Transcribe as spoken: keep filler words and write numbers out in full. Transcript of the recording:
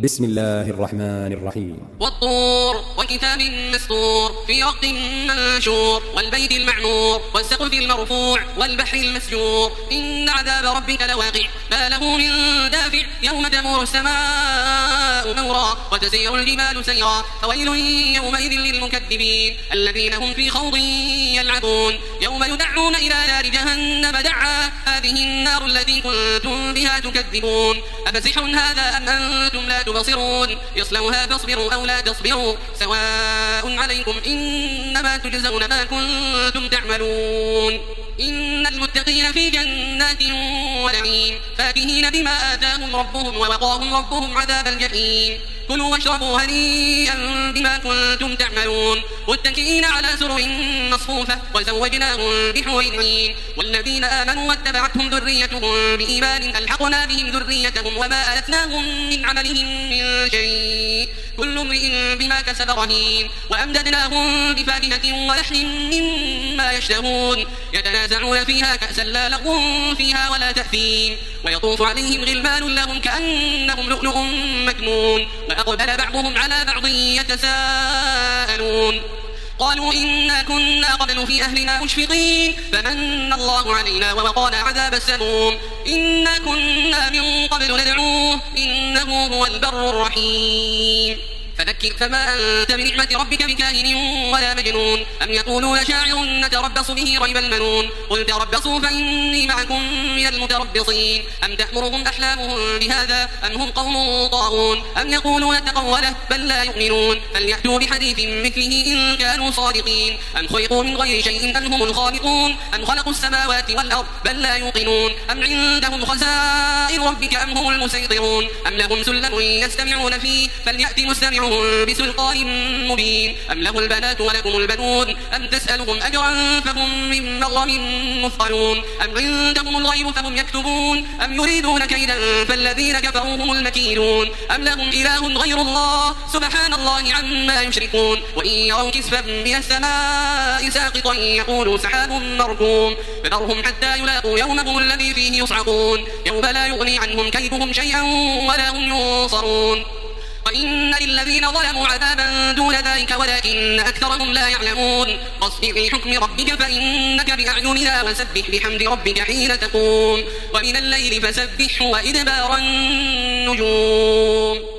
بسم الله الرحمن الرحيم. والطور وكتاب مسطور في رق منشور والبيت المعمور والسقف المرفوع والبحر المسجور إن عذاب ربك لواقع ما له من دافع يوم تمور السماء مورا وتسير الجبال سيرا فويل يومئذ للمكذبين الذين هم في خوض يلعبون يوم يدعون إلى نار جهنم دعا هذه النار التي كنتم بها تكذبون أفسحر هذا أم أنتم لا تبصرون يصلوها فاصبروا أو لا تصبروا سواء عليكم إنما تجزون ما كنتم تعملون إن المتقين في جنات ونعيم فاكهين بما آتاهم ربهم ووقاهم ربهم عذاب الجحيم كلوا واشربوا هنيئا بما كنتم تعملون متكئين على سرر مصفوفة وزوجناهم بحور عين والذين آمنوا واتبعتهم ذريتهم بإيمان ألحقنا بهم ذريتهم وما ألتناهم من عملهم من شيء كل امرئ بما كسب رهين وأمددناهم بفاكهة ولحم مما يشتهون يتنازعون فيها كأسا لا لغو فيها ولا تأثيم ويطوف عليهم غلمان لهم كأنهم لؤلؤ مكنون وأقبل بعضهم على بعض يتساءلون قالوا إنا كنا قبل في أهلنا مشفقين فمن الله علينا ووقانا عذاب السموم إنا كنا من قبل ندعوه إنه هو البر الرحيم فذكر فما أنت بنعمة ربك بكاهن ولا مجنون أم يقولون شاعر نتربص به ريب المنون قل تربصوا فإني معكم من المتربصين أم تأمرهم أحلامهم بهذا أم هم قوم طاغون أم يقولون تقوله بل لا يؤمنون فليأتوا بحديث مثله إن كانوا صادقين أم خلقوا من غير شيء أم هم الخالقون أم خلقوا السماوات والأرض بل لا يوقنون أم عندهم خزائن ربك أم هم المسيطرون أم لهم سلم يستمعون فيه فليأت مستمعون بسلطان مبين أم له البنات ولكم البنون أم تسألهم أجرا فهم من مغرم مثقلون أم عندهم الغيب فهم يكتبون أم يريدون كيدا فالذين كفروا هم المكيدون أم لهم إله غير الله سبحان الله عما يشركون وإن يروا كسفا من السماء ساقطا يقولوا سحاب مركوم فذرهم حتى يلاقوا يومهم الذي فيه يصعقون يوم لا يغني عنهم كيدهم شيئا ولا هم ينصرون وإن للذين ظلموا عذابا دون ذلك ولكن أكثرهم لا يعلمون واصبر لحكم ربك فإنك بأعيننا وسبح بحمد ربك حين تقوم ومن الليل فسبحه وإدبار النجوم.